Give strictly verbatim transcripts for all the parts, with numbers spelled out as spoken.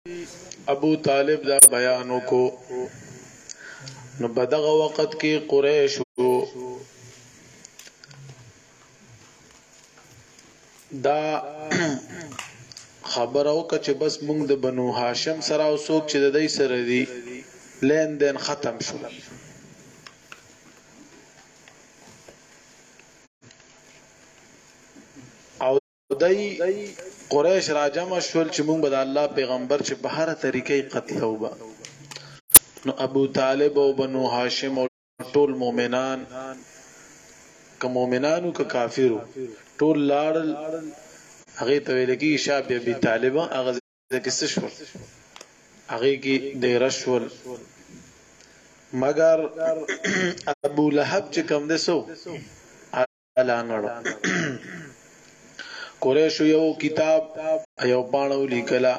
ابو طالب دا بیانو کو نو بدغه وخت کې قریش دا خبرو کچ بس مونږ د بنو هاشم سره او څوک چې د دې سره دی لین دین ختم شو او دای قریش راجم شول چې مونږ به د الله پیغمبر چې په هر طریقې قتل وبا نو ابو طالب او بنو هاشم او ټول مؤمنان که مؤمنانو که کافرو ټول لاړل هغه ته ویل کی شاب ابي طالب هغه کې څه شو هغه کې ډیر شول مگر ابو لهب چې کوم دسو اعلان قریش یو کتاب یو پاڼو لیکلا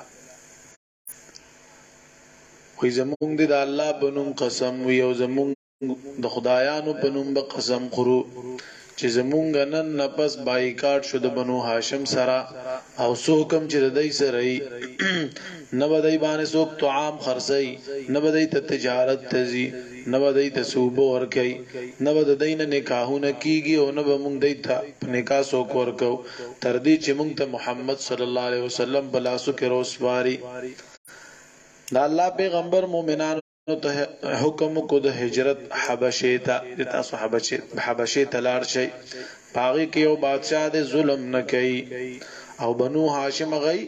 وې زمونږ د الله بنوم قسم یو زمونږ د خدایانو بنوم به قسم خورو چې زمونږ نن نفس بایکاټ شو د بنو هاشم سره او سو حکم چې د دې سره نه بدای باندې څوک طعام خرڅي نه بدای ته تجارت تزي نه بدای ته صوبه ورکي نه بد دین نکاحونه کیږي او نه به مونږ دیتا نکاح سو ورکو تر دې چې مونږ ته محمد صلی الله علیه وسلم بلاسو کې روسواري دا الله پیغمبر مؤمنان ته حکم کو د هجرت حبشه ته د تاسو حبشه حبشه ته لاړ شي باغی کې یو بادشاہ د ظلم نه کوي او بنو هاشم غي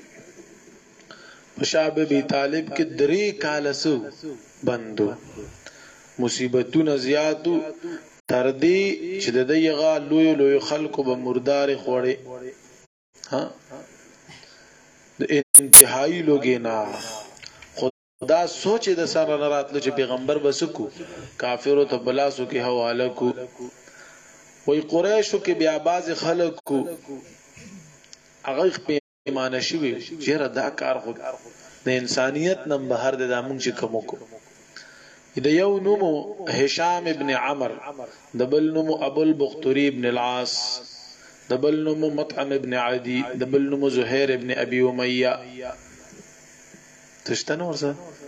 شعب ابي طالب کې درې کال سو بندو مصیبتونه زیاتو تر دې چې د دغه لوی لوی خلکو به مردار خوړي ها د انتهایی لوګینا دا سوچ د سره نه راتلو چې پیغمبر بسکو کافرو ته بلاسو کې حواله کو وای قریشو کې بیا باز خلک کو هغه پیمانه شوی چیرې دا کار خو د انسانيت نن بهر د دامن چې کوم کو د یو نومو هشام ابن عمر د بل نومو ابو البختري ابن العاص د بل نومو مطعم ابن عدي د بل نومو زهير ابن ابي اميه تشتنه ورسه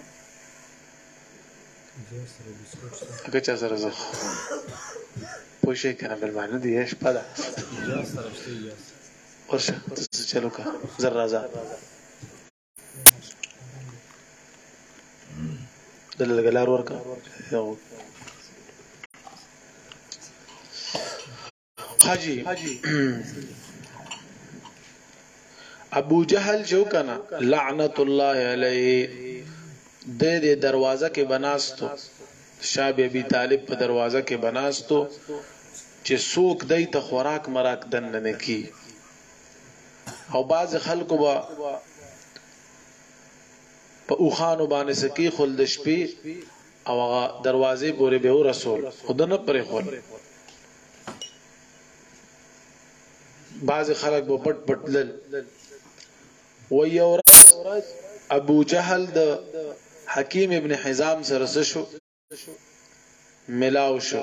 اګه چا سره زه پوښې کنه بل باندې دی ايش پدا ورشه چلو کا زرا زا دل غلار ورکا یو حاجی ابو جهل جو کنا لعنت الله علیه د دې دروازه کې بناستو شاب ابي طالب په دروازه کې بناستو چې څوک دای ته خوراک مراک دن نه کی او باز خلکو با په اوخانو باندې سکی خلد شپې او هغه دروازې پورې به رسول خدانه پرې خول باز خلک به پټ پټ لل و یو ورځ ابو جهل د حکیم ابن حزام سره شو ملاو شو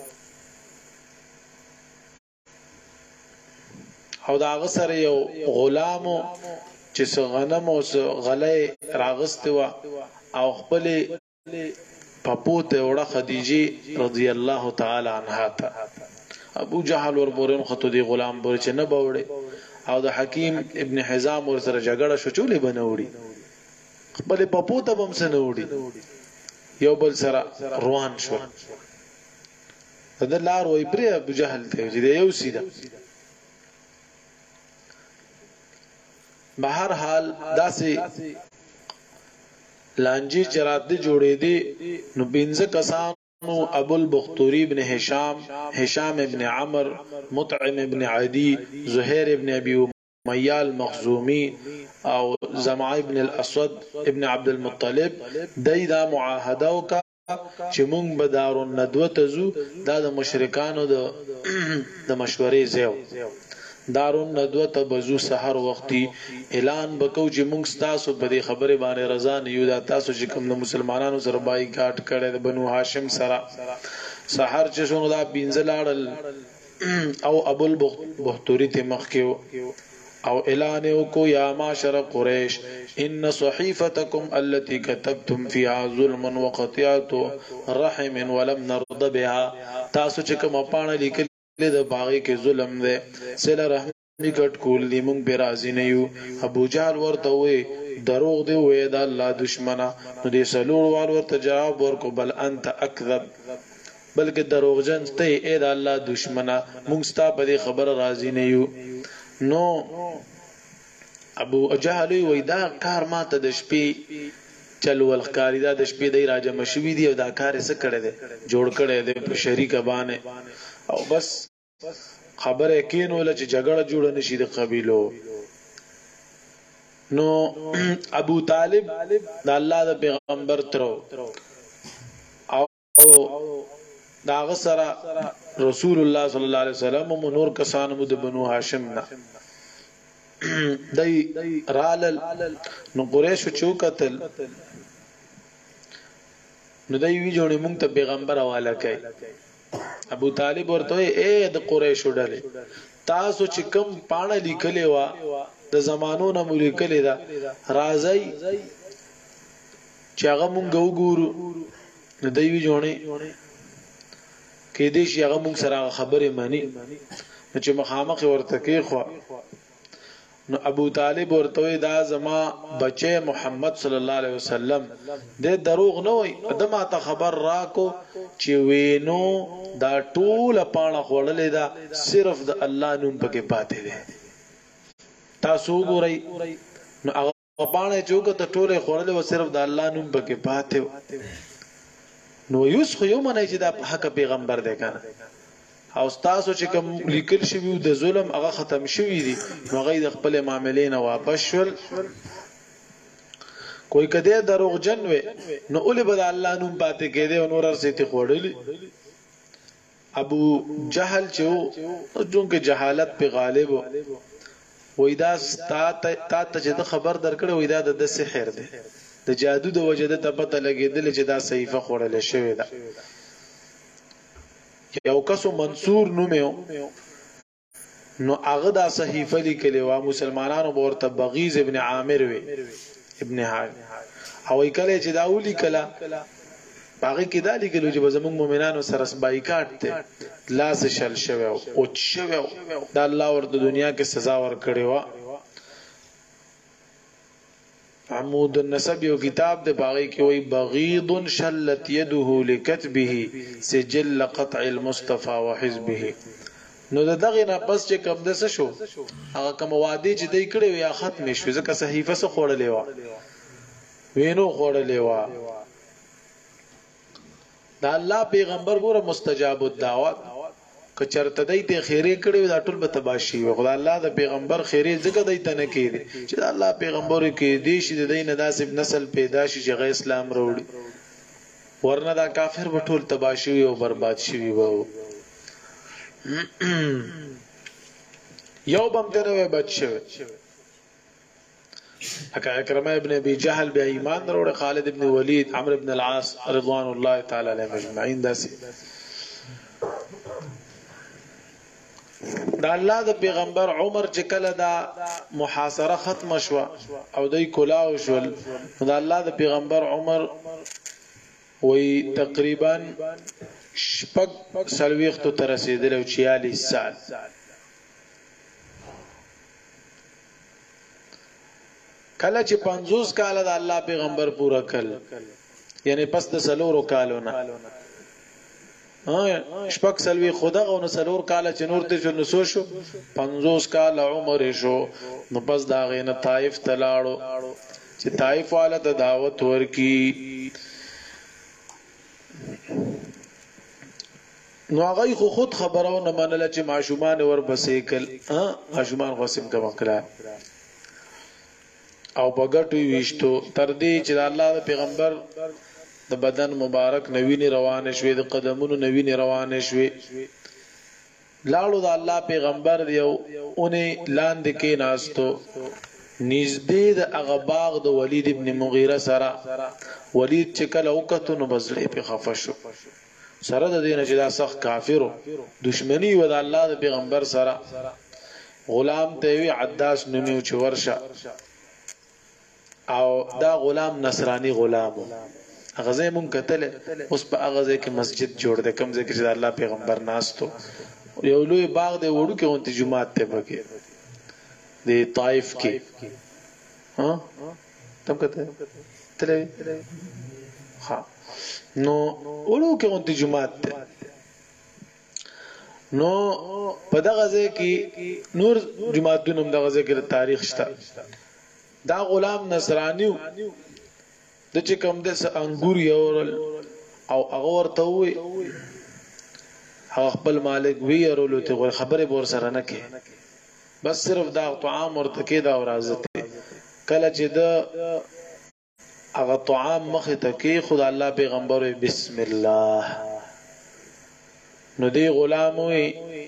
او دا غسر یو غلامو چې غنم او غلې راغسته وا او خپل پپوته وړه خدیجه رضی الله تعالی عنها ته ابو جهل ور پورن خطو دی غلام پور چې نه بوړي او د حکیم ابن حزام ور سره جګړه شو چولې بنوړي خپل پپوته بم سره وړي یو بل سره روان شو د لار وې پر ابو جهل ته چې یو سیده بهر حال داسې لانجی چرات دی جوړې دي نو بنځه کسانو ابو البختري ابن هشام هشام ابن عمر مطعم ابن عدي زهير ابن ابي اميه المخزومي او زمع ابن الاسود ابن عبد المطلب دایدا معاهده وکا چې مونږ به دار الندوه تزو دا د مشرکانو د د مشورې زیو دارون ندوه ته بزو سحر وختي اعلان بکو چې موږ تاسو په دې خبره باندې رضا نه یو دا تاسو چې کوم د مسلمانانو سره بای کاټ کړي د بنو هاشم سره سحر چې شنو دا بینځلاړل او ابو البختوري ته مخ کې او اعلان کو یا معاشر قریش ان صحیفتکم التي كتبتم فيها ظلم وقطيعه رحم ولم نرضى بها تاسو چې کوم پاڼه لیکل د باغی کې ظلم ده سره رحم نکټ کول دی مونږ به راضی نه یو. ابو جهل ورته وې دروغ دی وې د الله دشمنه نو دې سلور وال ورته جواب ورکو بل انت اکذب بلکې دروغجن ته اې د الله دشمنه مونږ ستا په دې خبره راضی نه یو. نو ابو جهل وې دا کار ماته د شپې چل ولخکاری دا د شپې دی راجه مشوي دی او دا کار یې څه کړی دی جوړ کړی دی په شریک باندې او بس خبره کینول چې جګړه جوړ نشي د قبيلو. نو ابو طالب د الله د پیغمبر ترو او داغه سره رسول الله صلی الله علیه وسلم او نور کسان مو د بنو هاشم نه دای رالل نو قریش چوکتل نو دای وی جوړې مونږ ته پیغمبر حواله کوي. ابو طالب ورته اے د قریش ډلې تاسو چې کوم پاڼه لیکلې وا د زمانو نه لیکلې دا راځي چې هغه مونږ وګورو. نو دای وی جوړې کې دې شي هغه مونږ سره خبرې مانی چې مخامخ ورته کې خو نو ابو طالب ورته دا زما بچي محمد صلی الله علیه وسلم د دروغ نه وي ادمه ته خبر راکو چې وینو دا ټول پاڼه خړلې دا صرف د الله نوم پکې پاتې دي تاسو ګورئ نو هغه پاڼه چې وګته ټوله خړلې و صرف د الله نوم پکې پاتې نو یوس خو یو منه چې دا حق پیغمبر دی کنه او تاسو چې کوم لیکل شوی د ظلم هغه ختم شوی دي نو غي د خپل معاملې نه واپس شول. کوئی کده دروغجن وي نو اول بد الله نوم پاتې کېده او نور ارسته خوړلې. ابو جهل چې چونکه جهالت په غالب وې دا تا ته چې خبر درکړې وې دا د سحر دی د جادو د وجده ته پته لګېدل چې دا صحیفه خوړلې شوی ده. یو کسو منصور نومو نو هغه دا صحیفه لیکلې و مسلمانانو ورته بغیز ابن عامر وی ابن حال او کله چې دا ولي کلا باغی کې دا لیکلو چې زموږ مؤمنانو سره بایکاټ ته لاس شل شوی او شوی دا الله ورته دنیا کې سزا ورکړي و. عمود النسب یو کتاب د باغی کې وای بغیض شلت يده لكتبه سجل قطع المصطفى وحزبه. نو دغه نه پس چې کوم دسه شو هغه کوم وادي چې دای کړي یا ختم شو ځکه صحیفه سره خوړلې و وینو خوړلې و. دا الله پیغمبر ګوره مستجاب الدعوات که چرته دای ته خیره کړي دا ټول به تباشي و خدای الله د پیغمبر خیره ځکه دای ته نه کړي چې الله پیغمبر کې دې شي د دین ناسب نسل پیدا شي چې غي اسلام وروړي ورنه دا کافر به ټول تباشي او برباد شي وو. یو بم ته نه بچو اکا اکرمه ابن ابي جهل به ایمان وروړي خالد ابن ولید عمرو ابن العاص رضوان الله تعالی علیهم اجمعین داسي دا الله د پیغمبر عمر چې کله دا محاصره ختم شو او دای کلاو شول دا الله د پیغمبر عمر وی تقریبا شپږ سلويخت تر رسیدل او چھیالیس سال کله چې پنځوس کال د الله پیغمبر پورا کړ یعنی پس د سلورو کالونه شپږ سلوي خدا او سلور کال چې نور ته شو نسو شو پنځوس کال عمر شو نو پس دا غینه طائف تلاړو چې طائف والا ته دعوت ورکی نو هغه خو خود خبرونه منله چې معشومان ور بسې کل ها معشومان قسم کا وکړه او بغټو ویشتو تر دې چې الله د پیغمبر د بدن مبارک نوینه روانه شوې د قدمونو نوینه روانه شوې لاړو د الله پیغمبر یو اونې لاندې کې ناستو نږدې د هغه باغ د ولید ابن مغیره سره ولید چې کله وکړو نو بزړې په خفه شو سره د دینه چې دا سخت کافرو دشمنی و د الله د پیغمبر سره غلام ته وی عداس نومیو چې ورشه او دا غلام نصرانی غلام هغه مون کتل اوس په هغه کې مسجد جوړ د کم ځای کې چې الله پیغمبر ناستو یو لوی باغ دی وړو کې اونته جمعات ته بګي د طائف کې ها تم کته تل ها نو وړو کې اونته جمعات ته نو په دغه ځای کې نور جمعاتونو دغه ځای کې تاریخ شته دا غلام نصرانیو د چې کوم د انګور یورل او هغه ورته وي هغه خپل مالک وی ورولو ته خبره بور سره نه کې بس صرف دا طعام ورته کې دا ورازته کله چې دا هغه طعام مخه ته کې خدای الله پیغمبر بسم الله نو دی غلام وي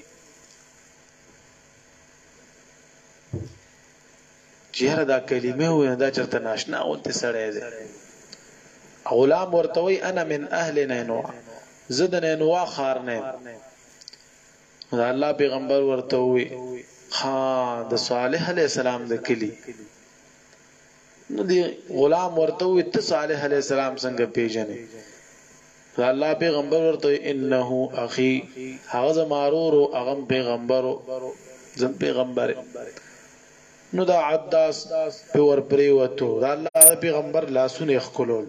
چیرې دا کلمه وي دا چرته ناشنا اونته سړی دی غلام ورته وي انا من اهل نینوا زد نینوا خار نه دا الله پیغمبر ورته وي ها د صالح علی السلام د کلی نو دی غلام ورته وي ته صالح علی السلام څنګه پیژنې الله پیغمبر ورته انه اخي هغه زمارور او هغه پیغمبر زم پیغمبر نو دا عداس په ور پرې وته دا الله پیغمبر لاسونه خلول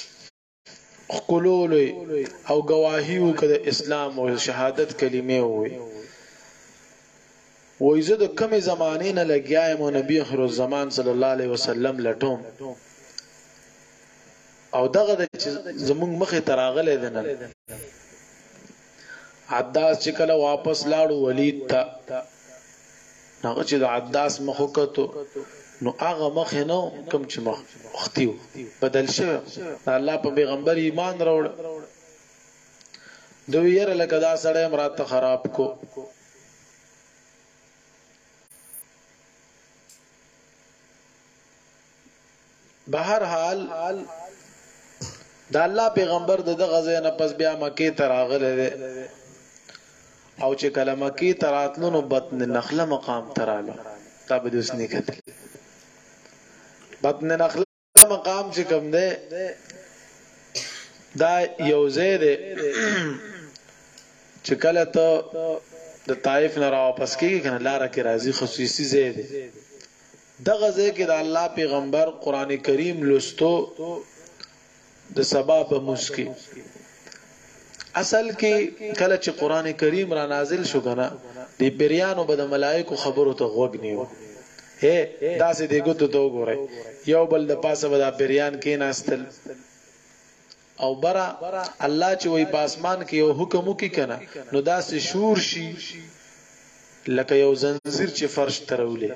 خلول او گواهی وکړه اسلام او شهادت کلمه وي وې زه د کومه زمانه نه لګیایم نبی اخر الزمان صلی الله علیه وسلم لټوم او دغه د زمونږ مخه تراغله دنه عداس چې کله واپس لاړو ولید ته هغه چې د عداس مخه کتو نو هغه مخه نو کم چې مخ وختیو بدل شو الله په پیغمبر ایمان راوړ دوی یې لکه دا سړی مراد خراب کو بهر حال دا الله پیغمبر د غزا نه پس بیا مکه ته راغله او چې کله مکه ته راتلو نو بطن نخله مقام تراله تابه د اوس نه کتل بطن نخله مقام چې کوم ده دا یو ځای ده چې کله ته د طائف نه را واپس کیږي کنه لار کې راځي خصوصي ځای ده دغه ځای کې د الله پیغمبر قران کریم لستو د سبب مسکی اصل کې کله چې قران کریم را نازل شو کنه د بریانو به د ملائکو خبرو ته غوږ نیو هه داسې دی ګوتو ته وګوره یو بل د پاسه به د بریان کې ناستل او برا الله چې وای په اسمان کې یو حکم وکي کنه نو داسې شور شي لکه یو زنجیر چې فرش ترولې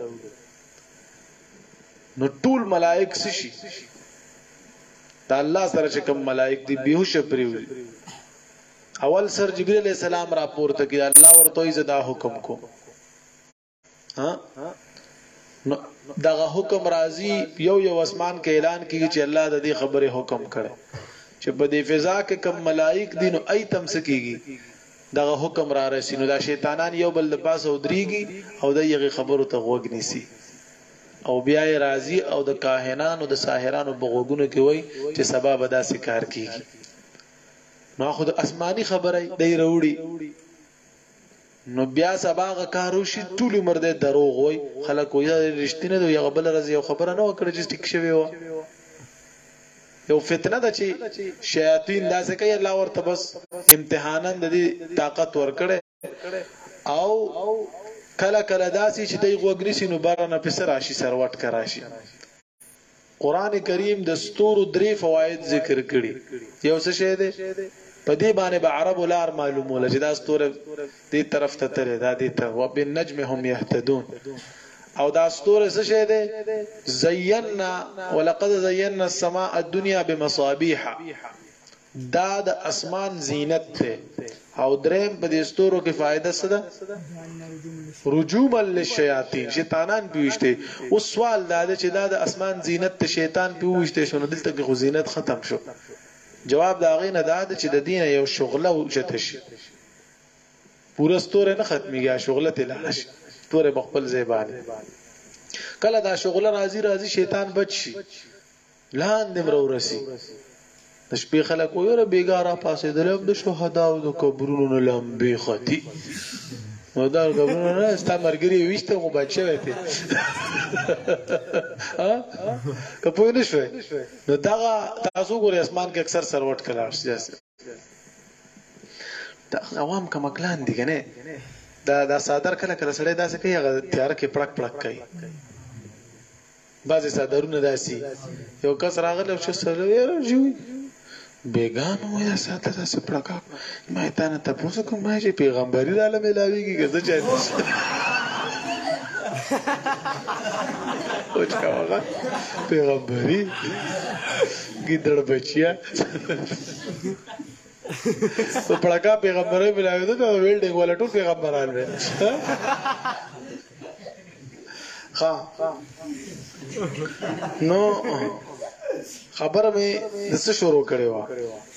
نو ټول ملائک شي دا الله سره چې کوم ملائک دي بیهوش پریوي اول سر جبرئیل علیہ السلام را پورته کړه الله ورته یې زدا حکم کو ها نو دغه حکم راځي یو یو اسمان کې اعلان کیږي چې الله د دې خبره حکم کړي چې په دې فضا کې کوم ملائک دي نو ایتم سکیږي دغه حکم را رسي نو دا شیطانان یو بل د پاسه ودريږي او دغه خبرو ته غوږ نیسي او بیا راضی او د کاهنانو د ساحرانو بغوګونو کې وای چې سبب ادا کار کیږي نو خود آسمانی خبره دی وروړي نو بیا سباغه کارو شي ټول مرده دروغ وای خلک وای رښتینه دی یو بل راځي یو خبره نه وکړي چې ټیک شوی و یو فتنه ده چې شیاطین داسې کوي الله ورته بس امتحانن د دې طاقت ورکړي او کله کله داسې چې دی غوګنی نو بارانه په سر راشي سروټ کراشي قران کریم د ستورو درې فواید ذکر کړي یو څه شه ده په دې باندې به عرب لار معلوموله چې دا ستوره دې طرف ته ترې دا دې ته وبالنجم هم يهتدون او دا ستوره څه شه ده زینا ولقد زینا السماء الدنيا بمصابيح دا د اسمان زینت ته او دریم په دې ستورو کې فائدہ څه ده رجوما للشیاطین شیطانان پیوشته او سوال دا چې دا د اسمان زینت ته شیطان پیوشته شنو دلته کې زینت ختم شو جواب دا غینه دا چې د دین یو شغله وشته شي پورا ستوره نه ختميږي شغله ته لاړ شي تور بخپل زیبان کله دا شغله راځي راځي شیطان بچي لاندې مرو رسی د شپې خلک وره بیګاره پاسې دلم د شهدا او د قبرونو لمبي ختی نو دا قبرونو نه ستا مرګري وشته مو بچي وته ها کپوی نشوي نو دا تاسو ګوري اسمان کې اکثر سروټ کلاش جاسه دا عوام کما کلان دي کنه دا دا صادر کله کله سړی داسې کوي هغه تیار کې پړک پړک کوي بعضی صادرونه داسي یو کس راغله چې سره یې جوړ بیگانو یا ساته داسې پړکا ما ته نه تاسو کوم ما چې پیغمبري د عالم ملاويږي که څه چا او چې هغه پیغمبري ګیدړ بچیا په پړکا پیغمبري ملاوي ته ویلډینګ ولا ټول پیغمبران وي ها نو خبره مې د څه شروع کړې و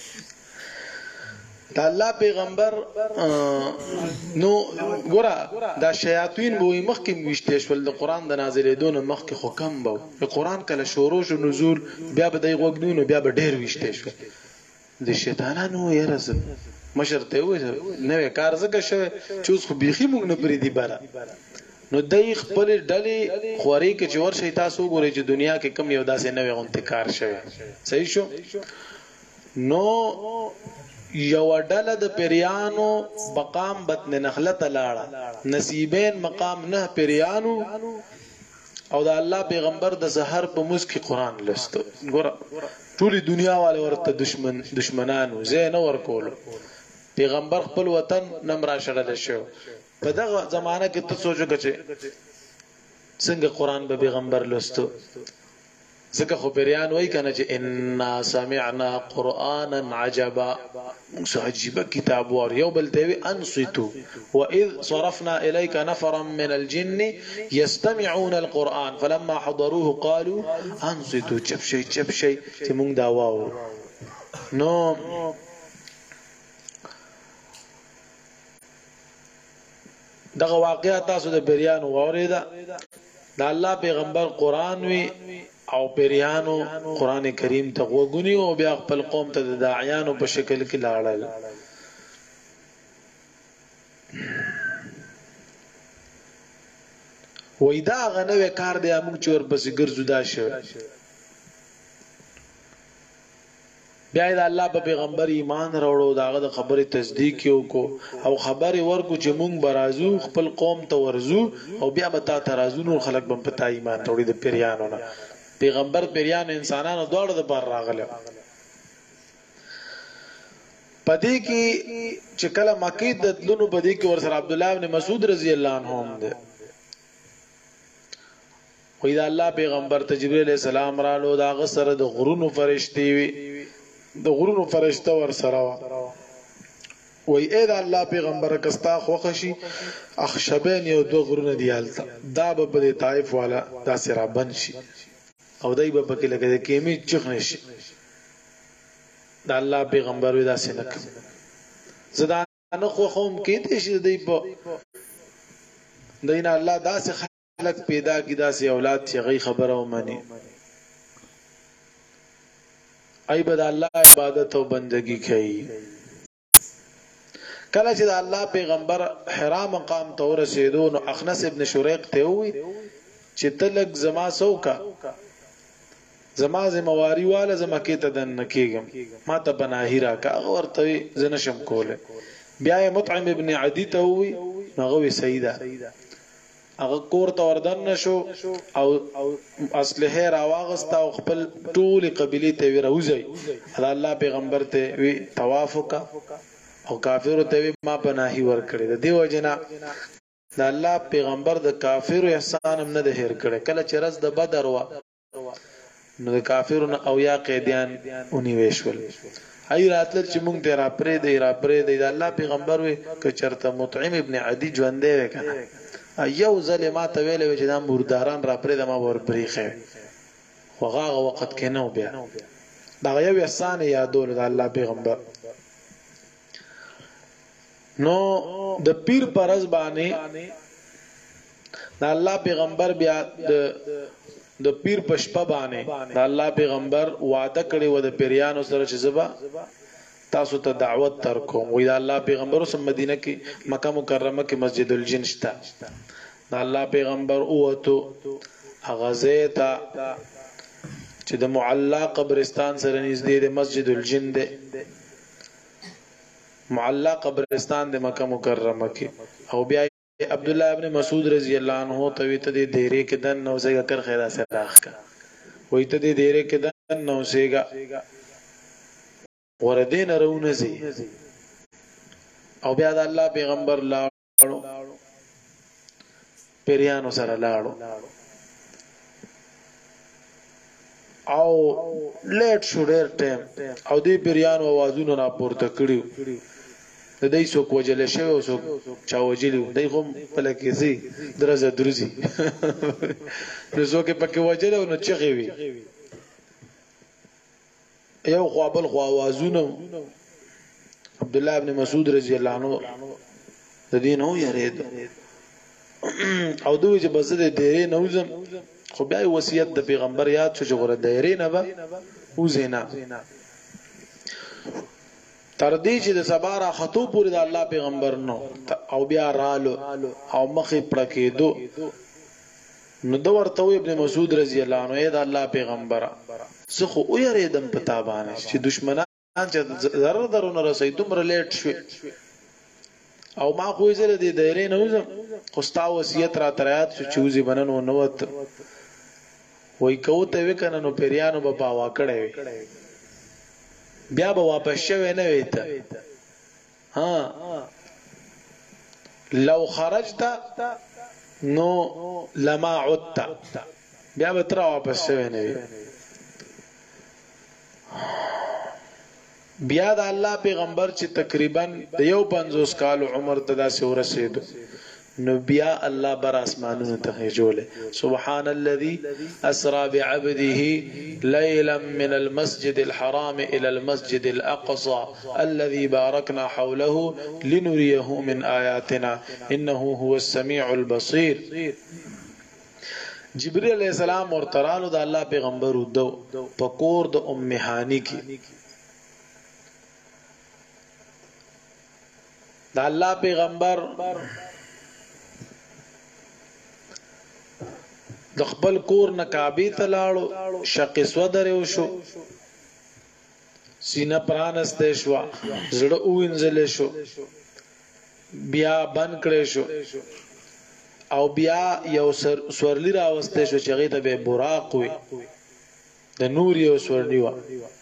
دا الله پیغمبر نو ګوره دا شیاطین به مخکې وشته شول د قران د نازلېدو نه مخکې خو کم به د قران کله شروع شو نزول بیا به د غوګنونو بیا به ډېر وشته شو د شیطانانو یې راز مشرته و نو کار زګه شو چې اوس خو بيخي مونږ نه پری دی بارا نو دای خپل ډلې خوري کې چې ور شي تاسو ګورئ چې دنیا کې کم یو داسې نوې غونته کار شوی صحیح شو نو یو ډله د پیریانو مقام بدن نخله تلاړه نصیبین مقام نه پیریانو او د الله پیغمبر د زهر په مسکی قران لستو ګور ټولي دنیا والے ورته دشمن دشمنانو زین ور کول پیغمبر خپل وطن نمرا شړل شو په دغه زمانہ کې ته سوچو چې څنګه قران به پیغمبر لستو ځکه خو پیران وای کنه چې ان سمعنا قرانا عجبا عجيبه کتاب ور یو بل ته انصتو واذ صرفنا اليك نفرا من الجن يستمعون القران فلما حضروه قالوا انصتوا چپ شي چپ شي چې مونږ دا واو نو دغه واقعیا تاسو د پیرانو اوریدا د الله پیغمبر قران وی او پیرانو قران کریم ته وګونی او بیا خپل قوم ته د داعیانو په شکل کې لاړل وای دا غنوې کار دی موږ چې ور بس ګرځو دا شو بیا د الله په پیغمبر ایمان راوړو داغه د خبره تصدیق یو کو او خبره ورکو چې مونږ برازو خپل قوم ته ورزو او بیا به تا ترازونو خلک به پتا ایمان توړي د پیرانو نه پیغمبر پیران انسانانو دوړ د بار راغله پدې کې چې کله مکه د دلونو پدې کې ور سره عبد الله ابن مسعود رضی الله عنه هم ده خو دا الله پیغمبر ته جبرئیل علیہ السلام رالو دا غسر د غرونو فرشتي وي د غرونو فرشته ور سره وای اې دا الله پیغمبر کستا خوخشي اخشبین یو دو غرونه دیالته دا به په طائف والا دا سره بن شي او دای په کې لګې کېمی چخنه شي دا الله پیغمبر ودا سینک زدا نه خو قوم کې دې شي دای په دینه الله داسې خلق پیدا کی داسې اولاد چې غي خبره ومني ایبد الله عبادت او بندگی کوي کله چې الله پیغمبر حرا مقام ته ورسېدو نو اخنس ابن شریق ته وی چې تلک زما سوکا زما زمواري والا زما کې ته دن کېږم ما ته بناهی را کا ورته زنشم کوله بیا مطعم ابن عدی ته وی هغه سیدا هغه کور ته وردن نشو او اصله راواغستا او خپل ټول قبيله ته وروزي الله پیغمبر ته وی توافق او کافر ته ما پناهي ور کړی د دیو جنا د الله پیغمبر د کافر احسان هم نه د هیر کړي کله چې رز د بدر وا نو د کافرونو او یا قیدیان اونې وشول ای راتل چې مونږ ته را پرې دی را پرې دی د الله پیغمبر وی ک چرته مطعم ابن عدی ژوندې وکنه یو ظلمات ویلې چې دا مرداران را پرې د ما ور پریخه وغاغه وخت کې نو بیا دا یو احسان یادول د الله پیغمبر نو د پیر پرز باندې دا الله پیغمبر بیا د د پیر پشپا باندې دا الله پیغمبر وعده کړی و د پیریانو سره چې زبا تاسو ته دعوت تر کوم وی دا الله پیغمبر سم مدینه کې مکه مکرمه کې مسجد الجن شتا دا الله پیغمبر اوته اغازیتا چې د معلا قبرستان سره نږدې د مسجد الجن ده معلا قبرستان د مکه مکرمه کې او بیا عبد الله ابن مسعود رضی الله عنه ته وی ته د دیره کې دن نو سیګه کر خیره سره راخ کا وی ته د دیره کې دن نو سیګه وردین رونه زی او بیا د الله پیغمبر لاړو پیریانو سره لاړو او لیټ شو ډیر ټیم او دی پیریانو आवाजونه را پورته کړیو د دې څوک وجل شوی او څوک چا وجلی دی کوم په لکه زی درزه درزي نو څوک پکې وجل او نو چغي وي یو خوابل خو आवाजونه عبد الله ابن مسعود رضی الله عنه د دین هو یرید او دوی چې بس د دیرې نوزم خو بیا وصیت د پیغمبر یاد شو چې غره دیرې نه به وزینا تر دې چې د سبارا خطو پورې د الله پیغمبر نو او بیا رالو او مخې پړکېدو نو د ورته ابن مسعود رضی الله عنه د الله پیغمبر زه خو او یریدم پتا باندې چې دشمنان چې ضرر درونه رسې دومره لیټ شو او ما خو یې زره دې دایره نه وزم خو ستا وصیت را ترات چې چوزي بننو نوت وای کوته وکنه نو پیریانو په پاوا کړي بیا به واپس شوه نه ویته ها لو خرجت نو لما عدت بیا به تر واپس شوه نه وی بیا د الله پیغمبر چې تقریبا یو پنځوس کال عمر تدا سه ورسېدو نو بیا الله بر اسمانونو ته جوړه سبحان الذي اسرا بعبده ليلا من المسجد الحرام الى المسجد الاقصى الذي باركنا حوله لنريه من اياتنا انه هو السميع البصير جبريل عليه السلام ورترالو د الله پیغمبر ودو پکور د ام هاني کی د الله پیغمبر د خپل کور نه کعبه ته لاړو شق سودره وشو سینه پرانسته شو زړه وینځل شو بیا بن کړې شو او بیا یو سورلی راوسته شو چې هغه ته به براق وي د نور یو سورلی و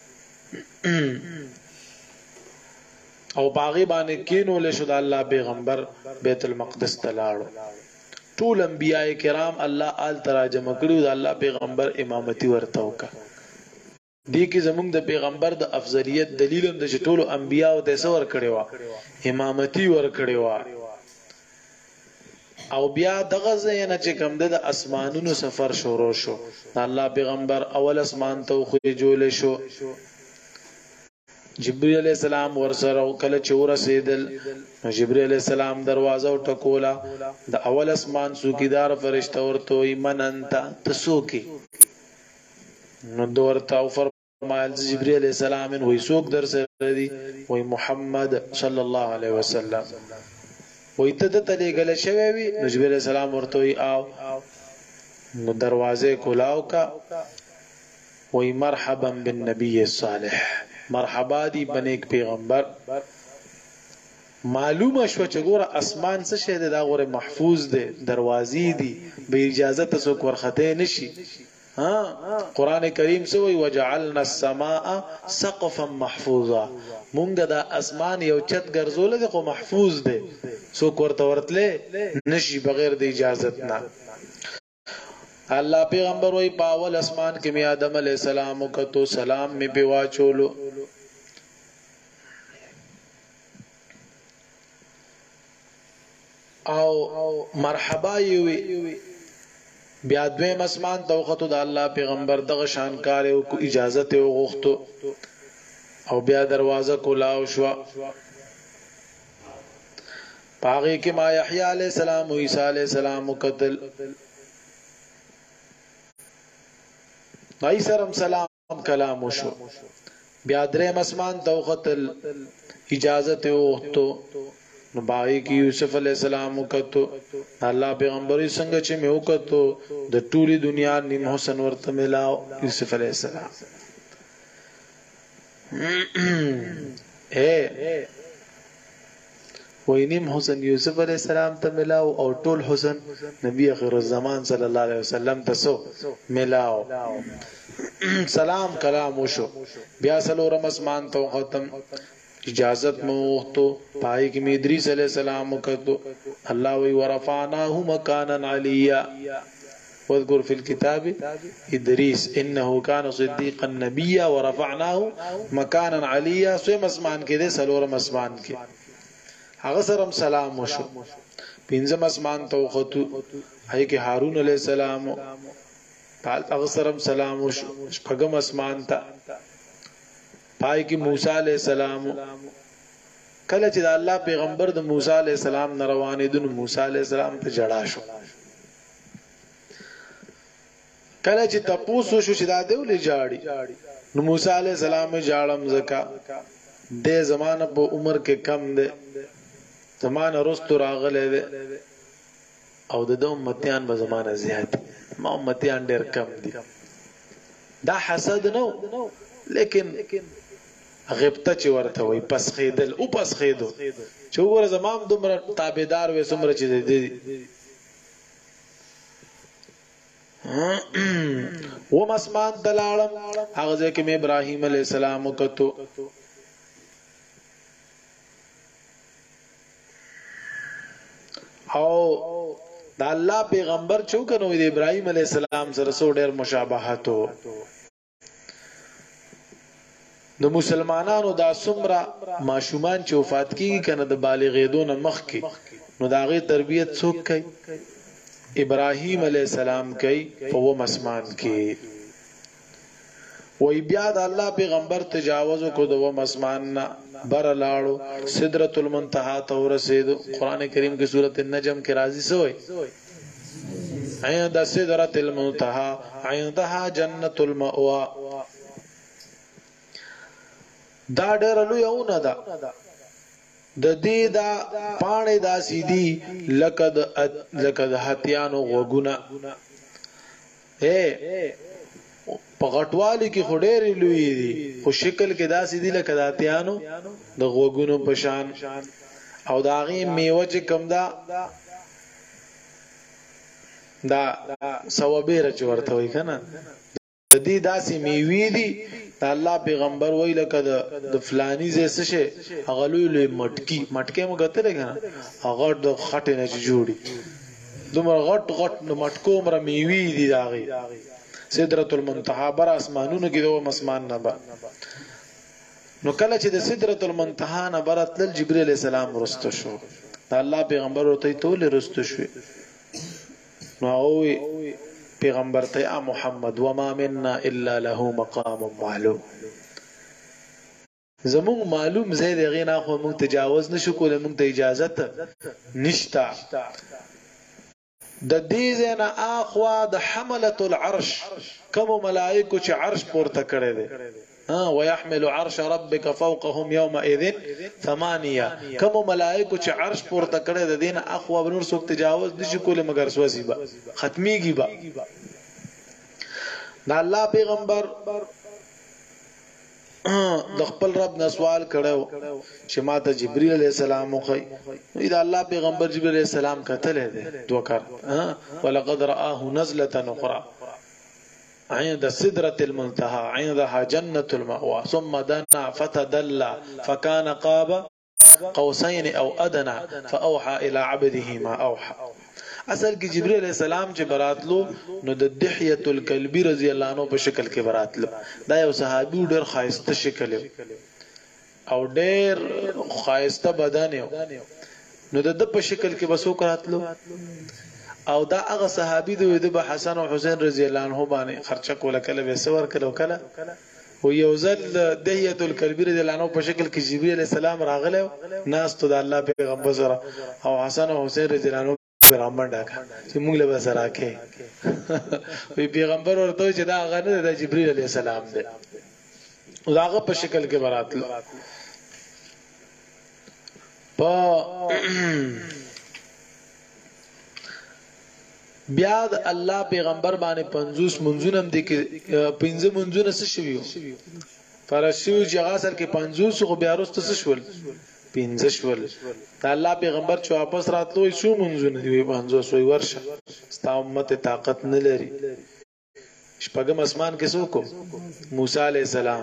او باغی باندې کینول شو د الله پیغمبر بیت المقدس ته لاړو ټول انبیاء کرام الله آل تراجم کړو د الله پیغمبر امامتی ورته وکړه دې کې زمونږ د پیغمبر د افضلیت دلیل هم د ټولو انبیاء او د سور کړي وا امامتی ور کړي وا او بیا دغه زینه چې کوم د اسمانونو سفر شروع شو د الله پیغمبر اول اسمان ته خو جوړ شو جبريل عليه السلام ورسره کله چې ورسېدل جبريل عليه السلام دروازه ټکولا د اول اسمان څوکیدار فرشتہ ورته ایمن انت تسوکی نو دورته فرمایل جبريل عليه السلام وې څوک در سره دی وې محمد صلی الله علیه وسلم وې ته ته لګل شوی وي نو جبريل عليه السلام ورته او نو دروازه کولاو کا وې مرحبا بالنبي الصالح مرحبا دی بنیک پیغمبر معلومه شو چې ګوره اسمان څه شه دا غوره محفوظ دی دروازې دی به اجازه ته څوک ورخته نشي ها قران کریم سو وی وجعلنا السماء سقفا محفوظا مونږ دا اسمان یو چت ګرځول دی خو محفوظ دی څوک ورته ورتله نشي بغیر د اجازه نه الله پیغمبر وی پاول اسمان کې می آدم علی السلام وکتو سلام می بوا چولو او مرحبا یوي بیا دویم اسمان توختو د الله پیغمبر دغه شانکار او کو اجازه ته وغوښتو او بیا دروازه کولاو شو پاغي کې ما یحیی علیہ السلام او عیسی علیہ السلام قتل ایسرم سلام کلام شو بیا درې مسمان تو قتل اجازت اوختو نو باغی کی یوسف علیہ السلام وکتو الله پیغمبري څنګه چې مې وکتو د ټولي دنیا نیم حسن ورته ملاو یوسف علیہ السلام اے وای نیم حسن یوسف علیہ السلام ته ملاو او ټول حسن نبی اخر الزمان صلی الله علیه وسلم ته سو ملاو سلام کلام وشو بیا سلورم اسمان تو ختم اجازت موختو پای کی ادریس علیہ السلام وکتو الله وی ورفعناه مکانا علیا واذكر في الكتاب ادریس انه كان صديقا نبيا ورفعناه مکانا علیا سویم اسمان کې ده سلورم اسمان کې هغه سره سلام وشو پنځم اسمان تو ختو هي کې هارون علیہ السلام پال هغه سره سلام وشو شپږم اسمان ته پای کی موسی علیہ السلام کله چې الله پیغمبر د موسی علیہ السلام نه روانې دن موسی علیہ السلام ته جړا شو کله چې تاسو شو چې دا دیولې جاړي نو موسی علیہ السلام جاړم زکا د زمانه په عمر کې کم ده زمانه رستو راغله ده او د امتیان په زمانه زیات ما امتیان ډېر کم دي دا حسد نو لیکن غبطه چې ورته وي پس خیدل او پس خیدو چې وګوره زمام دومره تابعدار وې سمره چې دي و مسمان دلالم هغه ځکه مې ابراهيم عليه السلام وکړو او دا الله پیغمبر چوکنو د ابراهيم عليه السلام سره سو ډېر مشابهت د مسلمانانو دا سمرا ماشومان چې وفات کیږي کنه د بالغیدون مخ کې نو داغه تربیت څوک کوي ابراهیم علیہ السلام کوي په و مسمان کې وای بیا د الله پیغمبر تجاوز کو د و مسمان نه بر لاړو سدرۃ المنتہا ته ورسېد قران کریم کې سورۃ النجم کې راځي سوې عند سدرۃ المنتہا عندها جنۃ المأوا دا ډېر لوی اونه ده د دې دا پانې دا سیدی لقد لقد هتیانو وګونه اے په غټوالي کې خډېری لوی دي خو شکل کې دا سیدی لقد هتیانو د وګونو په شان او دا غي میوه چې کم دا دا ثوابره چورته وي کنه د دې داسې میوي دي دا الله پیغمبر ویل کده د فلانی زې څه شي اغلوی لوی مټکی مټکه مو غته لګا هغه د خټه نه جوړي دومره غټ غټ مټکو مر میوي دي داغي سدرۃ المنتہا بر اسمانونو کې دوه مسمان نه با نو کله چې د سدرۃ المنتہا نه برتل جبرئیل علیہ السلام رسته شو دا الله پیغمبر ورته تول رسته شو نو او پیغمبر ته محمد وما منا الا له مقام معلوم زمون معلوم زید غینا خو مون تجاوز نشو کولای مون ته اجازه نشتا د دې زنه اخوا د حمله العرش کوم ملائکه چې عرش پورته کړي دي ها ويحمل عرش ربك فوقهم يومئذ ثمانيه کوم ملائکه چې عرش پورته کړي د دین اخوا بنور څوک تجاوز نشي کولای مگر سوسی با ختميږي با دا الله پیغمبر د خپل رب نه سوال کړو چې ماته جبرئیل علیہ السلام خو دا الله پیغمبر جبرئیل علیہ السلام کتل دي دوه کار ولقد رآه نزله اخرى عند سدرة المنتهى عندها جنة المأوى ثم دنا فتدلى فكان قاب قوسين او ادنى فاوحى الى عبده ما اوحى اصل کې جبرئیل علیہ السلام چې براتلو نو د دحیه الکلبی رضی الله عنه په شکل کې براتلو دا یو صحابي ډېر خاصه شکل او ډېر خاصه بدن نو د په شکل کې بسو کراتلو او دا هغه صحابي دی د حسن او حسین رضی الله عنه باندې خرچه کوله کله به سور کله کله و یو ځل دهیه الکلبی رضی الله عنه په شکل کې جبرئیل علیه السلام راغله ناس ته د الله پیغمبر سره او حسن او حسین رضی الله عنه پیغمبر ډاکا چې موږ له سره راکې وی پیغمبر ورته چې دا غنه د جبرئیل علیه السلام دی او داغه په شکل کې براتل په بیا د الله پیغمبر باندې پنځوس منځونم دي کې پنځه منځونه څه شویو فرشتو چې غاسر کې پنځوس خو بیا وروسته څه شول پنځه شول د الله پیغمبر چې واپس راتلو شو منځونه دی پنځوس وي ورشه ستا امت طاقت نه لري شپږم اسمان کې څوک موسی عليه السلام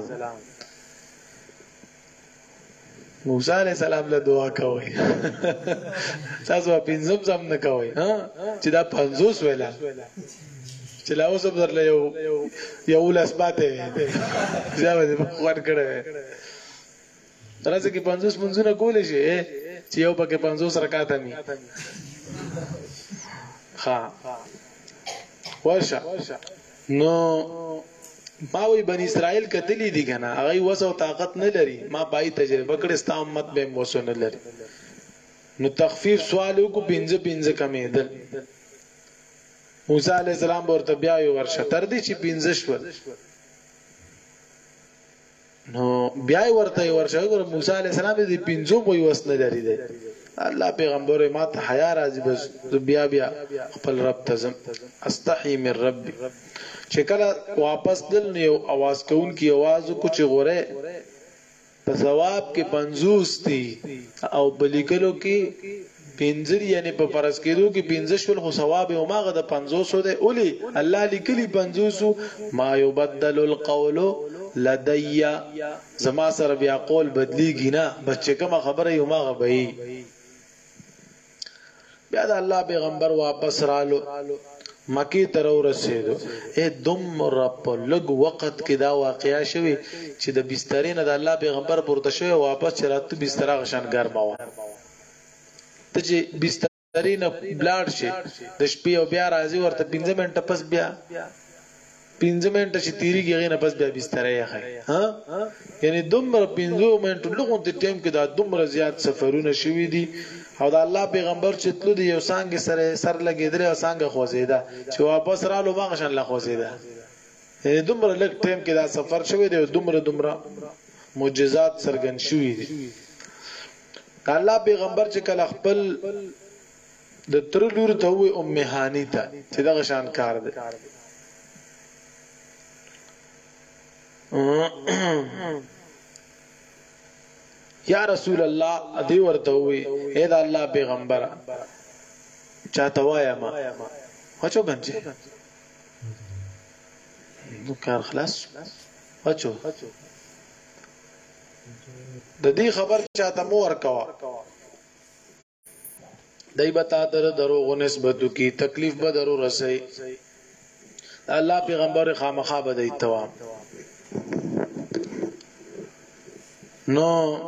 موسی علیہ السلام له دعا کوي تاسو پنځم زم نه کوي ها چې دا پنځوس ویلا چې لا اوس بدر له یو یو لاسباته ځاوې په خوان کړه راځي کې پنځوس منځونه کولې شي چې یو پکې پنځوس رکعات مي ها ورشه نو ما وی بنی اسرائیل کتلی دي کنه هغه وسو طاقت نه لري ما پای تجربه کړې ستا امت به موسو نه لري نو تخفیف سوالو کو پنځه پنځه کمیدل موسی علی السلام ورته بیا یو ورشه تر دې چې پنځه شول نو بیا ورته ورشه ګور موسی علی السلام دې پنځو وې وسنه لري دي الله پیغمبر ما ته حیا راځي بس بیا بیا خپل رب تزم استحی من ربي چې کله واپس دل نیو आवाज کون کی आवाज کو چې غوره په ثواب کې پنځوس دي او بلیکلو کې پنځه یعنی په فرض کېدو کې پنځه شول خو ثواب او ماغه د پنځوس ده اولی الله لیکلی پنځوس ما یبدل القول لدی زما سره بیا قول بدلیږي نه بچ کوم خبره یو ماغه به بیا د الله پیغمبر واپس رالو مکی تر ورسېدو اے دمر په لګ وخت کې دا واقعیا شوی چې د بسترې نه د الله پیغمبر پورته شوی واپس چرته بستر غشن ګرما و ته چې بسترې نه بلاړ شي د شپې او بیا راځي ورته پنځه منټه پس بیا پنځه منټه چې تیریږي غینه پس بیا بسترې ښه ها یعنی دمر پنځه منټه لغون ته ټیم کې دا دمر زیات سفرونه شوی دي او د الله پیغمبر چې تلو دی یو څنګه سره سر لګیدل او څنګه خوځیدا چې واپس رالو باغشن لا خوځیدا یعنی دومره لږ ټیم کې دا سفر شوی دی دومره دومره معجزات سرګن شوی دي الله پیغمبر چې کله خپل د تر لور ته وي ام هانی ته چې دا غشان کار دی یا رسول الله ادي ورته وي اے دا الله پیغمبر چاته وایا ما وچو بنجي نو کار خلاص وچو د دې خبر چاته مو ورکوا دای بتا در دروغ نسبت کی تکلیف به درو رسي الله پیغمبر خامخا به دی توام نو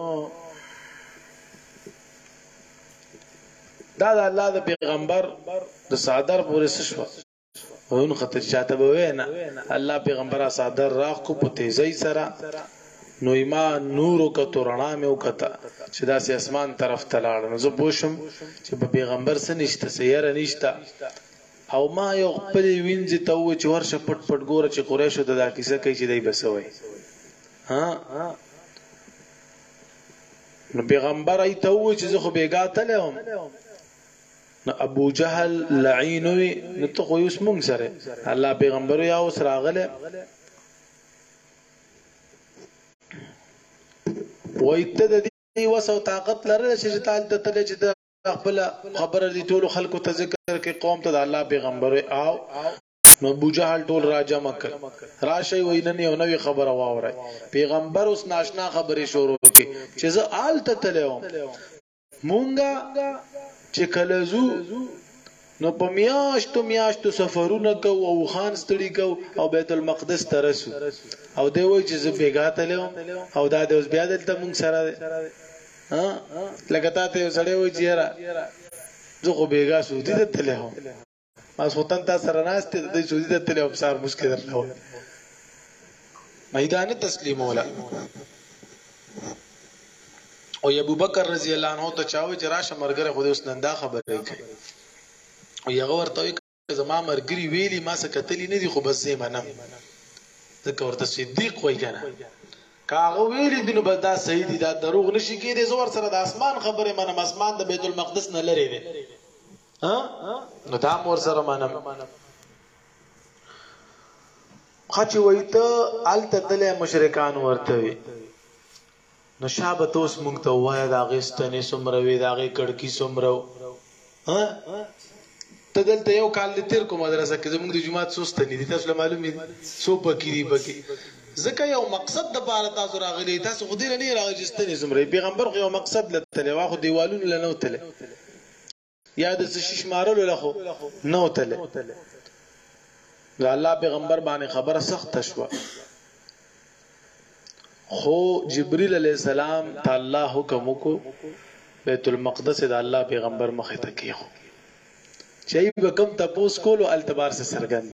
دا د الله د پیغمبر د صادر پورې شو اون خطر چاته به نه الله پیغمبر صادر راخ کو په تیزی سره نو ایمان نور او کترنا مې وکتا چې داسې اسمان طرف ته لاړ نو زه پوښم چې په پیغمبر سره نشته سیاره نشته او ما یو خپل وینځ ته و چې ورشه پټ پټ ګوره چې قریشو د دا کیسه کوي چې دای بسوي ها نو پیغمبر ای ته و چې زه خو بیګاته لهم نو ابو جهل لعین وي نو ته خو یوس مونږ سره الله پیغمبر یا اوس راغله وایته د دې وسو طاقت لرله چې تعالی ته تل چې خپل خبره دي ټول خلکو ته ذکر کې قوم ته د الله پیغمبر او نو ابو جهل ټول راجا مکه راشي وینه یو نوې خبره واوري پیغمبر اوس ناشنا خبرې شروع کړي چې زه آل ته تلوم مونږه چې کلهزو نو په میاشتو میاشتو سفرونه کو او خان ستړي کو او بیت المقدس ترسو او دی وای چې زه بیګا تلوم او دا د اوس بیا دلته مونږ سره ها لکه ته سړی وای چې را زه خو بیګا سودی ته تلوم ما سوتن تا سره ناشته د سودی ته تلوم سار مشکل درلو میدان تسلیم ولا او ابو بکر رضی الله عنه ته چاوي چې راشه مرګره خو دې اوس نن دا خبره کوي او یو ورته زما مرګري ویلي ما څه کتلی نه دي خو بس زه منم ځکه ورته صدیق وای کنه کاغه ویلي دنو بس دا صحیح دي دا دروغ نشي کېدی زور سره د اسمان خبره منم اسمان د بیت المقدس نه لري دي ها نو دا مور سره منم خچ وایته ال تدل مشرکان ورته وي نو شابه توس مونږ ته وای دا غستنې سمره وی دا غي کڑکی سمره ها تدلته یو کال تیر کو مدرسه کې زموږ د جمعات سوستنې دي تاسو معلومه سو پکې دی پکې ځکه یو مقصد د بار تاسو راغلي تاسو خو دې نه راغستنې سمره پیغمبر خو یو مقصد لته واخو دیوالونو لنو تل یا د شیش مارلو لخو نو تل دا الله پیغمبر باندې خبره سخت شوه خو جبريل عليه السلام تعالی حکم کو بیت المقدس د الله پیغمبر مخه ته کیو چې به کوم تاسو کولو التبار سے سرګند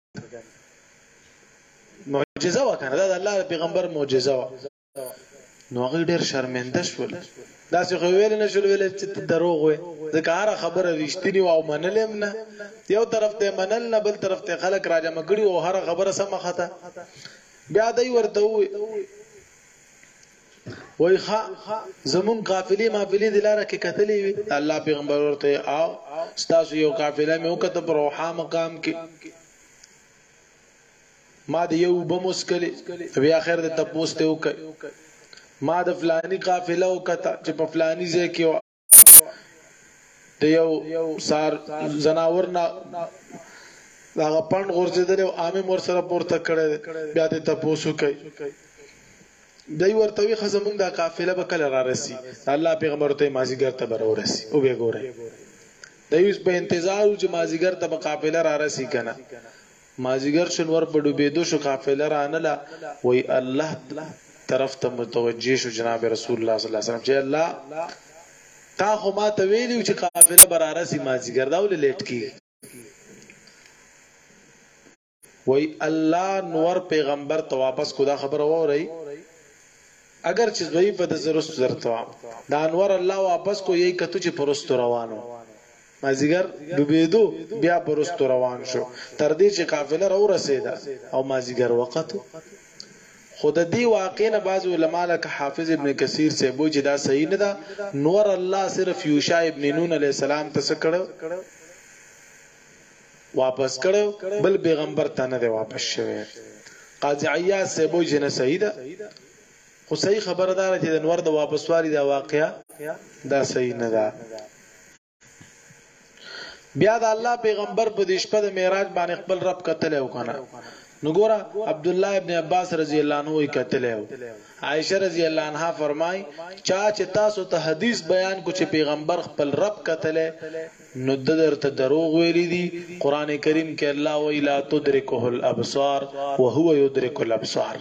معجزه وکړه دا د الله پیغمبر معجزه وا نو هغه ډیر شرمنده شول دا څه خو ویل نه شول ویل چې دروغ وي ځکه هر خبره رښتینی او منلم نه یو طرف ته منل نه بل طرف ته خلک راځه مګړي او هر خبره سم خطا بیا دای ورته وي وای خا زمون قافلې مافلې دلاره کې کتلې وي الله پیغمبر ورته او استاسو یو قافله مې وکړه په روحا مقام کې ما د یو بمسکلې بیا اخر د تپوس ته وکړه ما د فلانی قافله وکړه چې په فلانی ځای کې د یو سار زناور نه هغه پند غورځیدل او عامه مور سره پورته کړه بیا د تپوس وکړه دای ورته وی خزمون دا قافله به کله را رسی الله پیغمبر ته مازیګر ته بر ورسی او به ګوره دای په انتظار چې مازیګر ته قافله را رسی کنه مازیګر شنور په ډوبېدو شو قافله را نه لا وای الله طرف ته متوجه شو جناب رسول الله صلی الله علیه وسلم چې الله تا خو ما ته ویلو چې قافله بر را رسی مازیګر دا ول لیټ کی وای الله نور پیغمبر ته واپس کو دا خبر ووري اگر چې ضعیف د زرست زرتوا دا انور الله واپس کو یی کته چې پرست روانو مازیګر ډوبېدو بیا پرست روان شو تر دې چې قافله را ورسېده او مازیګر وخت خود دې واقع نه بعض علما لک حافظ ابن کثیر سے بو چې دا صحیح نه ده نور الله صرف یوشع ابن نون علی السلام ته کړو واپس کړو بل پیغمبر ته نه واپس شوه قاضی عیاض سے بو چې نه صحیح ده خو صحیح خبردار چې د نور د واپس واري دا واقعیا دا صحیح نه ده بیا د الله پیغمبر په دې شپه د معراج باندې خپل رب کتل او کنه نو ګوره عبد الله ابن عباس رضی الله عنه یې کتل او عائشہ رضی الله عنها فرمای چا چې تاسو ته حدیث بیان کو چې پیغمبر خپل رب کتل نو د درته دروغ ویلي دي قران کریم کې الله ویلا تدرکه الابصار وهو يدرك الابصار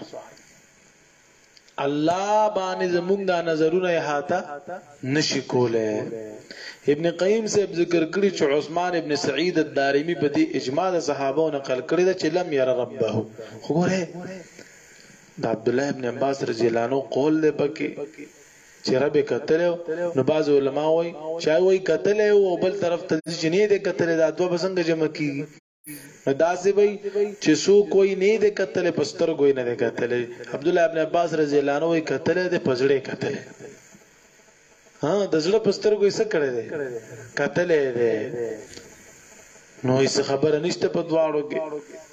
الله باندې زمونږ د نظرونه احاطه نشي کوله ابن قیم سے ذکر کړی چې عثمان ابن سعید الدارمی په دې اجماع د صحابو نقل کړی چې لم ير ربه وګوره د عبد الله ابن عباس رضی الله عنه قول له پکې چې رب کتل نو بعض علما وایي چې وایي کتل او بل طرف ته جنې دې کتل دا دوه بسنګ جمع کیږي نو داسې وایي چې سو کوئی نه دې کتل پستر کوئی نه دې کتل عبد الله ابن عباس رضی الله عنه وایي کتل دې پزړې کتل ها د زړه پستر کوئی څه کړی دی کتل دې نو هیڅ خبره نشته په دواړو کې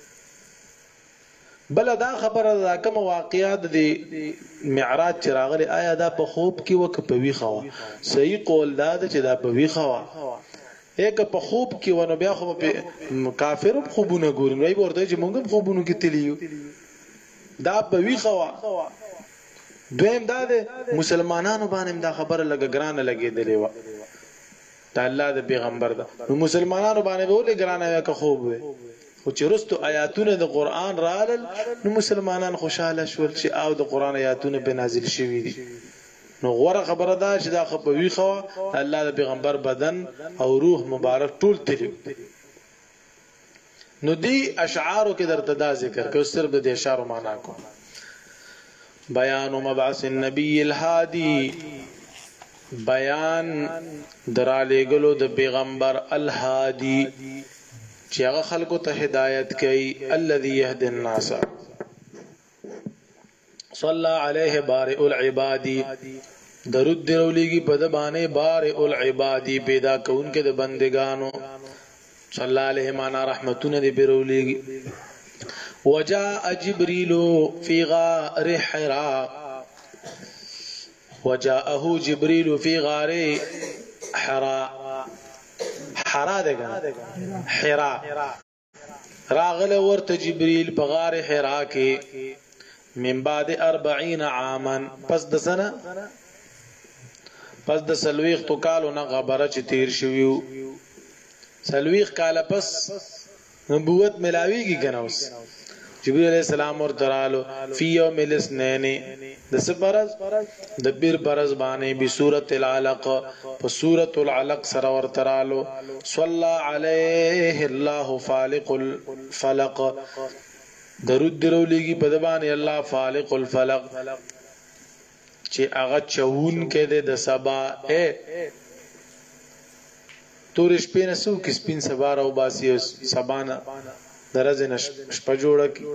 بل دا خبره دا کوم واقعات دي معراج چراغلي آیا دا په خوب کې وک په وی خوا صحیح قول دا چې دا په وی خوا یک په خوب کې ونه بیا خو په کافر خوبونه ګورم وای ورته چې مونږ هم خوبونه کې تلیو دا په وی خوا دویم دا د مسلمانانو باندې دا خبره لګ ګرانه لګېدلې و دا الله د پیغمبر دا نو مسلمانانو باندې ولې ګرانه کا خوب وي خو چې رستو آیاتونه د قران رالل نو مسلمانان خوشاله شول چې او د قران آیاتونه به نازل شوي دي نو غوړه خبره ده چې دا خپوي خو الله د پیغمبر بدن او روح مبارک ټول تلو نو دی اشعارو کې درته دا ذکر کو صرف د اشعار معنا کو بیان مبعث النبی الهادی بیان درالګلو د پیغمبر الهادی چې هغه خلکو ته هدایت کوي الذي يهدي الناس صلى عليه بارئ العباد درود درولېږي په د باندې بارئ العباد پیدا کونکي د بندگانو صلى عليه معنا رحمتونه دی برولېږي وجاء جبريل في غار حراء وجاءه جبريل في غار حراء حراء دغه حراء راغله ورته جبريل په غار حراء کې من بعد أربعين عاما پس د سنه پس د سلويخ تو کالو نه غبره چې تیر شویو سلويخ کاله پس نبوت ملاویږي کنه اوس جبريل علیہ السلام ور درالو فی یوم الاثنین د سپرز د بیر برز باندې به سورۃ العلق په سورۃ العلق سره ور درالو صلی علیه الله فالق الفلق درود درولېږي په دبانې الله فالق الفلق چې هغه چون کې د سبا اے تور شپې نسو کې سپین سبا راو باسي سبانه درځ نش شپه جوړه کی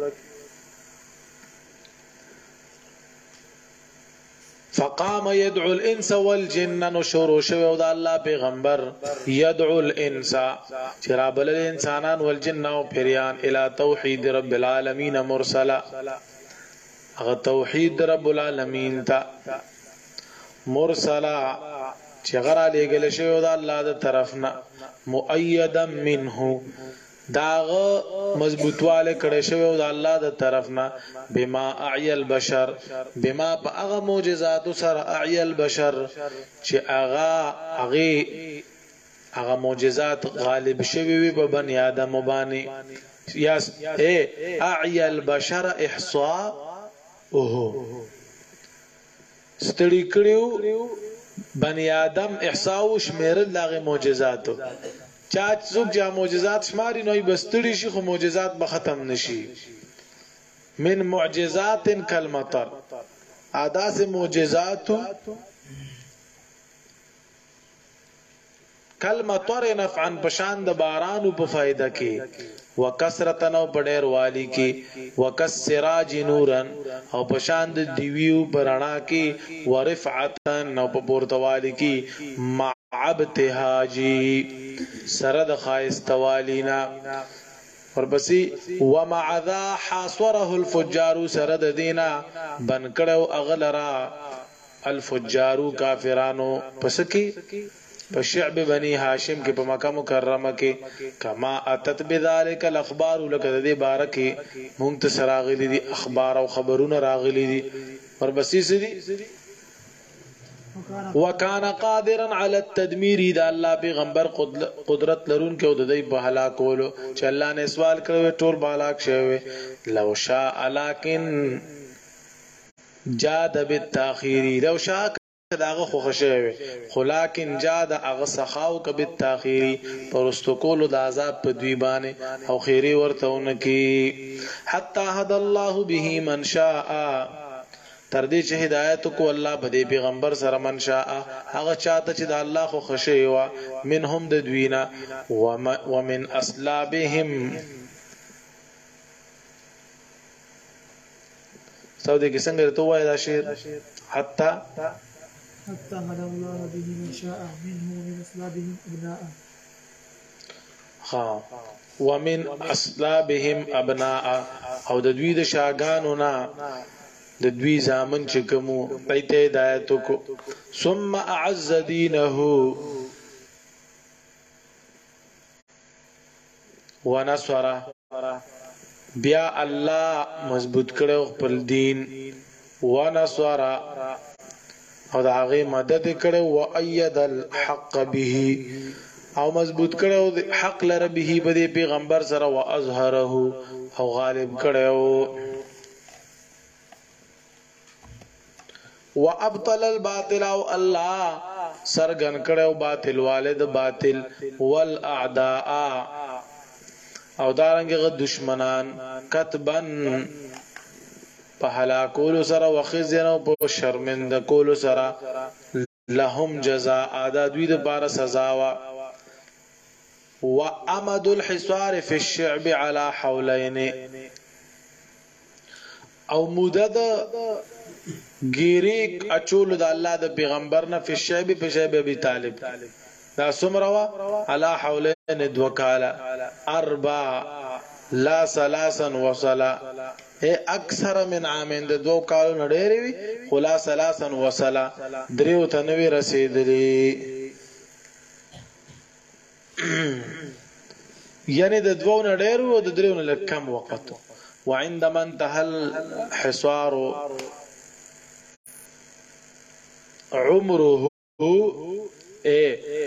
فقام يدعو الانس والجن نشور شو د الله پیغمبر يدعو الانس چرابل الانسانان والجن او پریان الى توحید رب العالمین مرسلا اغه توحید رب العالمین تا مرسلا چغرا لګل شو د الله د طرفنا مؤيدا منه داغه مضبوطواله کړه شوی د الله د طرفنا بما اعي البشر بما هغه معجزات سره اعي البشر چې هغه هغه هغه معجزات غالب شوی وي په بنی آدم باندې یا اے اعي البشر احصاء اوه ستړي کړیو بنی آدم احصاء او شمیرل دغه معجزاتو چا څوک جا معجزات شماري نوې بستړي شي خو معجزات به ختم نشي من معجزات کلمطر ادا سے معجزات کلمطر نفعا پشان د باران په فائدہ کې وکثرت نو پډیر والی کې وکسراج نورن او پشان د دیویو پرانا کې ورفعتا نو په پورتوالی کې مع ابتهاجی سره د خایستوالینا ورپسې ومع ذا حاصره الفجار سره د دینا بن کړو اغلرا الفجار کافرانو پس کې په شعب بني هاشم کې په مکه مکرمه کې کما اتت بذلک الاخبار لکه د دې بارکه مونږ راغلي دي اخبار او خبرونه راغلي دي ورپسې سدي وکانا قادرا علی التدمیر دا الله پیغمبر قدرت لرون کې د دې په هلاکولو چې الله نه سوال کړو ټول بالاک شوی لو شاء لكن جاد بالتاخير لو شاء داغه خو خشوي خو لكن جاد اغه سخاو ک بالتاخير پرستو کولو د عذاب په دوی باندې او خیری ورتهونه کی حتا هد الله به من شاء تر دې چې هدایت کو الله په دې پیغمبر سره من شاء هغه چاته چې د الله خو خشي وا منهم د دوینا ومن اصلابهم سعودي کې څنګه ته وای دا شعر حتا حتى هدى الله به من شاء منهم ومن أصلابهم أبناء ها ومن أصلابهم أبناء او د دوی د شاګانو نه د دوی زامن چې کومو پېته هدایت کو ثم اعز دینه ونصر بیا الله مضبوط کړو خپل دین ونصر او دا هغه مدد کړو او ايد الحق به او مضبوط کړو حق لره به به پیغمبر سره او اظهره او غالب کړو وابطل الباطل او الله سرغن کړو باطل والد باطل والاعداء او دارنګه دشمنان کتبن په هلاکولو سره وخزن او په شرمنده کولو سره لهم جزاء دا دوی د بار سزا وا وامد الحصار في الشعب على حولين او مدد گیری اچول د الله د پیغمبر نه په شعب په شعب ابي طالب دا سمروا على حولين دوکاله اربع لا ثلاثا وصلا اے اکثر من عامین د دو کالو نډېری وی خلا ثلاثا وصلا دریو تنوي رسیدلی یعنی د دوو نډېرو او د دریو نه کم وخت وعندما انتهى الحصار عمره اے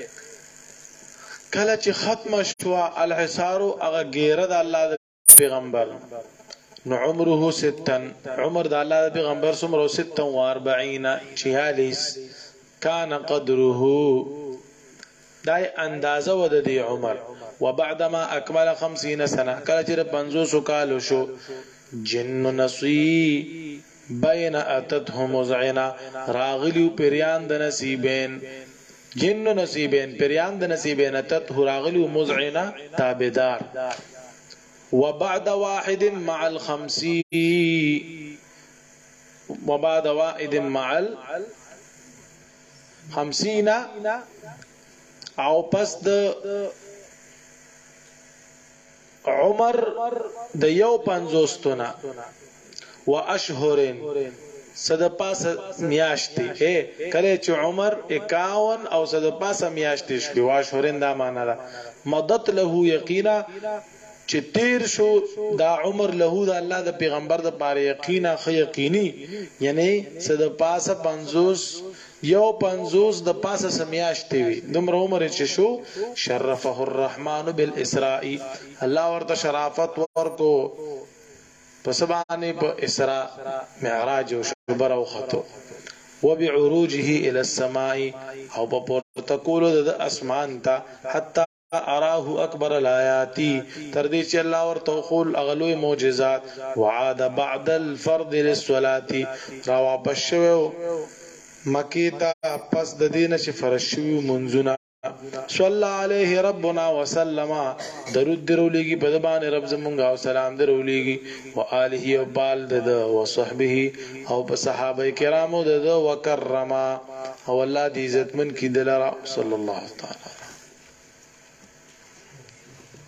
کله چې ختم شو الحصار هغه غیره د الله پیغمبر نو عمره ستا عمر د الله پیغمبر سمره ستة وأربعين چهاليس كان قدره دای اندازه ود دی عمر وبعدما اكمل خمسين سنه کله چې پنځوس کال شو جن نصي بين اتته مزعنا راغلی پریان د نصیبین جن نصیبین پریان د نصیبین اتته راغلی مزعنا تابدار وبعد واحد مع الخمسين وبعد واحد مع الخمسين او پس د عمر د یو پنځوستونه واشهرين صد پاس میاشتي اے کله چې عمر اکاون او صد پاس میاشتي شوي واشهرين دا معنا ده مدت له یقینا چې تیر شو دا عمر له د الله د پیغمبر د پاره یقینا خ یقیني یعنی صد پاس پنځوس یو پنځوس د پاسه سمیاشتي وي دومره عمر چې شو شرفه الرحمن بالاسراء الله ورته شرافت ورکو پسبانه په اسراء معراج او شبر او خطو وبعروجه الى السماء او په پورته د اسمان ته حتى اراه اکبر الایات تر دې چې الله ورته خول اغلوی معجزات وعاد بعد الفرض للصلاه را واپس شو مکی تا پس د دینه چې فرض شوی منځونه صلی علیه ربنا وسلم درود درولېږي په باندې رب زمونږ او سلام درولېږي او آله او بال د او صحبه او په صحابه کرامو د وکرما او الله دې عزت من کی دلرا صلی الله تعالی